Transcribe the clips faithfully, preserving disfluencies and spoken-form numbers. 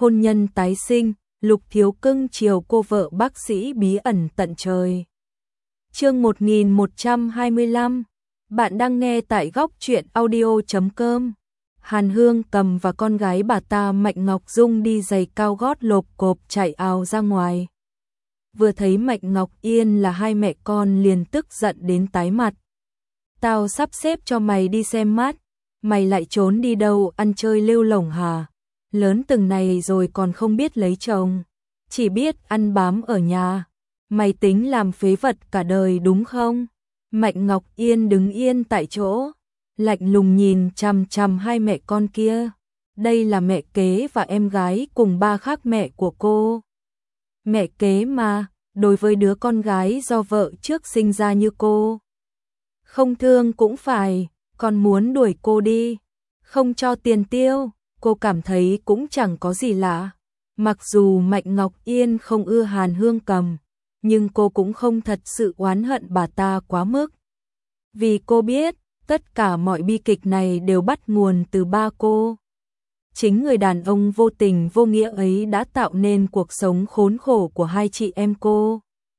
hôn nhân tái sinh, Lục Thiếu cưng chiều cô vợ bác sĩ bí ẩn tận trời. Chương một nghìn một trăm hai mươi lăm, bạn đang nghe tại góc truyện audio chấm com. Hàn Hương Cầm và con gái bà ta Mạnh Ngọc Dung đi giày cao gót lộp cộp chạy ào ra ngoài. Vừa thấy Mạnh Ngọc Yên là hai mẹ con liền tức giận đến tái mặt. Tao sắp xếp cho mày đi xem mắt, mày lại trốn đi đâu, ăn chơi lêu lổng hả? Lớn từng này rồi còn không biết lấy chồng, chỉ biết ăn bám ở nhà. Mày tính làm phế vật cả đời đúng không? Mạnh Ngọc Yên đứng yên tại chỗ, lạnh lùng nhìn chằm chằm hai mẹ con kia. Đây là mẹ kế và em gái cùng ba khác mẹ của cô. Mẹ kế mà, đối với đứa con gái do vợ trước sinh ra như cô, không thương cũng phải, còn muốn đuổi cô đi, không cho tiền tiêu, cô cảm thấy cũng chẳng có gì lạ. Mặc dù Mạnh Ngọc Yên không ưa Hàn Hương Cầm, nhưng cô cũng không thật sự oán hận bà ta quá mức. Vì cô biết, tất cả mọi bi kịch này đều bắt nguồn từ ba cô. Chính người đàn ông vô tình vô nghĩa ấy đã tạo nên cuộc sống khốn khổ của hai chị em cô.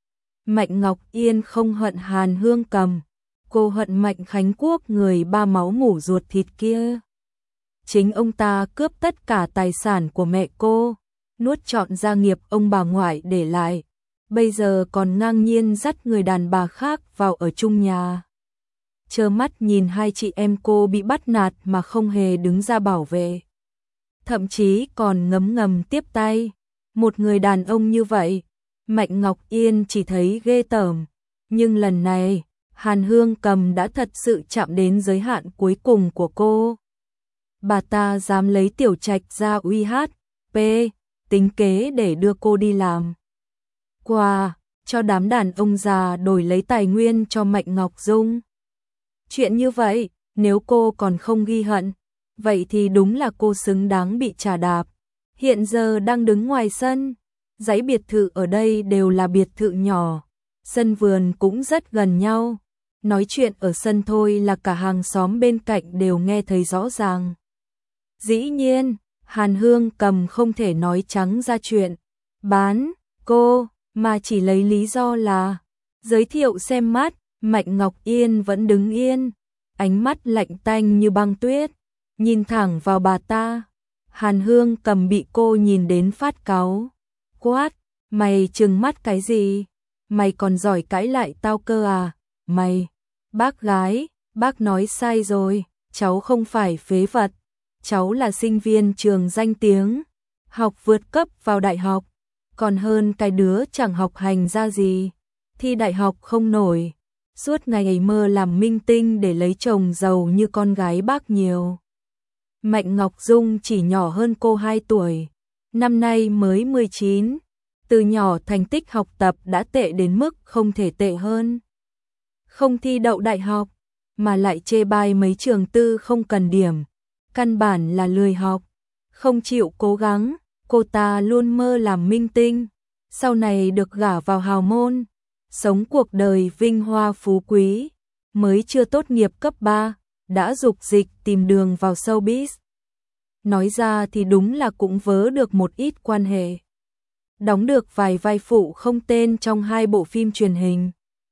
Mạnh Ngọc Yên không hận Hàn Hương Cầm, cô hận Mạnh Khánh Quốc, người ba máu mủ ruột thịt kia. Chính ông ta cướp tất cả tài sản của mẹ cô, nuốt trọn gia nghiệp ông bà ngoại để lại, bây giờ còn ngang nhiên dắt người đàn bà khác vào ở chung nhà. Trơ mắt nhìn hai chị em cô bị bắt nạt mà không hề đứng ra bảo vệ, thậm chí còn ngấm ngầm tiếp tay. Một người đàn ông như vậy, Mạnh Ngọc Yên chỉ thấy ghê tởm, nhưng lần này, Hàn Hương Cầm đã thật sự chạm đến giới hạn cuối cùng của cô. Bà ta dám lấy Tiểu Trạch ra uy hát pê, tính kế để đưa cô đi làm quà cho đám đàn ông già đổi lấy tài nguyên cho Mạnh Ngọc Dung. Chuyện như vậy, nếu cô còn không ghi hận, vậy thì đúng là cô xứng đáng bị trà đạp. Hiện giờ đang đứng ngoài sân, dãy biệt thự ở đây đều là biệt thự nhỏ, sân vườn cũng rất gần nhau. Nói chuyện ở sân thôi là cả hàng xóm bên cạnh đều nghe thấy rõ ràng. Dĩ nhiên, Hàn Hương Cầm không thể nói trắng ra chuyện bán cô, mà chỉ lấy lý do là giới thiệu xem mắt. Mạnh Ngọc Yên vẫn đứng yên, ánh mắt lạnh tanh như băng tuyết, nhìn thẳng vào bà ta. Hàn Hương Cầm bị cô nhìn đến phát cáu, quát, mày trừng mắt cái gì? Mày còn giỏi cãi lại tao cơ à? Mày, bác gái, bác nói sai rồi, cháu không phải phế vật, cháu là sinh viên trường danh tiếng, học vượt cấp vào đại học, còn hơn cái đứa chẳng học hành ra gì, thi đại học không nổi, suốt ngày mơ làm minh tinh để lấy chồng giàu như con gái bác nhiều. Mạnh Ngọc Dung chỉ nhỏ hơn cô hai tuổi, năm nay mới mười chín, từ nhỏ thành tích học tập đã tệ đến mức không thể tệ hơn. Không thi đậu đại học, mà lại chê bai mấy trường tư không cần điểm, căn bản là lười học, không chịu cố gắng. Cô ta luôn mơ làm minh tinh, sau này được gả vào hào môn, sống cuộc đời vinh hoa phú quý, mới chưa tốt nghiệp cấp ba, đã dục dịch tìm đường vào showbiz. Nói ra thì đúng là cũng vớ được một ít quan hệ, đóng được vài vai phụ không tên trong hai bộ phim truyền hình.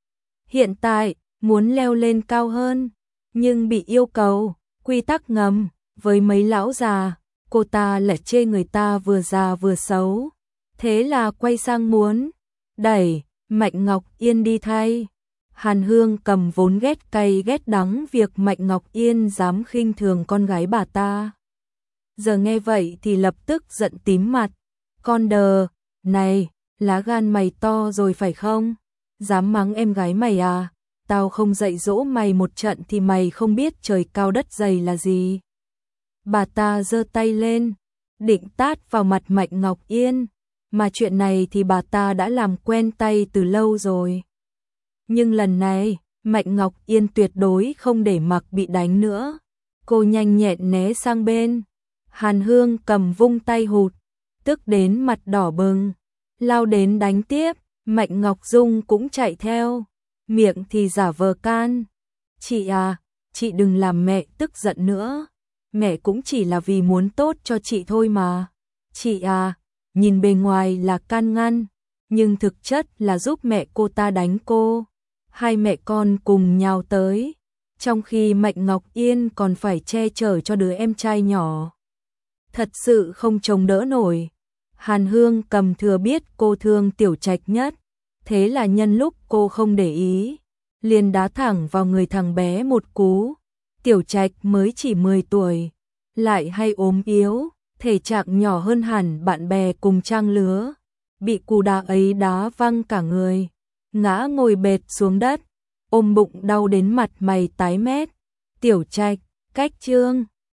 Hiện tại, muốn leo lên cao hơn, nhưng bị yêu cầu, quy tắc ngầm, với mấy lão già, cô ta lại chê người ta vừa già vừa xấu. Thế là quay sang muốn đẩy Mạnh Ngọc Yên đi thay. Hàn Hương Cầm vốn ghét cay ghét đắng việc Mạnh Ngọc Yên dám khinh thường con gái bà ta. Giờ nghe vậy thì lập tức giận tím mặt. Con đờ, này, lá gan mày to rồi phải không? Dám mắng em gái mày à? Tao không dạy dỗ mày một trận thì mày không biết trời cao đất dày là gì. Bà ta giơ tay lên, định tát vào mặt Mạnh Ngọc Yên, mà chuyện này thì bà ta đã làm quen tay từ lâu rồi. Nhưng lần này, Mạnh Ngọc Yên tuyệt đối không để mặc bị đánh nữa. Cô nhanh nhẹn né sang bên. Hàn Hương Cầm vung tay hụt, tức đến mặt đỏ bừng, lao đến đánh tiếp. Mạnh Ngọc Dung cũng chạy theo, miệng thì giả vờ can. Chị à, chị đừng làm mẹ tức giận nữa. Mẹ cũng chỉ là vì muốn tốt cho chị thôi mà. Chị à, nhìn bề ngoài là can ngăn, nhưng thực chất là giúp mẹ cô ta đánh cô. Hai mẹ con cùng nhào tới, trong khi Mạnh Ngọc Yên còn phải che chở cho đứa em trai nhỏ. Thật sự không chống đỡ nổi. Hàn Hương cầm thừa biết cô thương Tiểu Trạch nhất, thế là nhân lúc cô không để ý, liền đá thẳng vào người thằng bé một cú. Tiểu Trạch mới chỉ mười tuổi, lại hay ốm yếu, thể trạng nhỏ hơn hẳn bạn bè cùng trang lứa, bị cú đá ấy đá văng cả người, ngã ngồi bệt xuống đất, ôm bụng đau đến mặt mày tái mét. Tiểu Trạch, cách Trương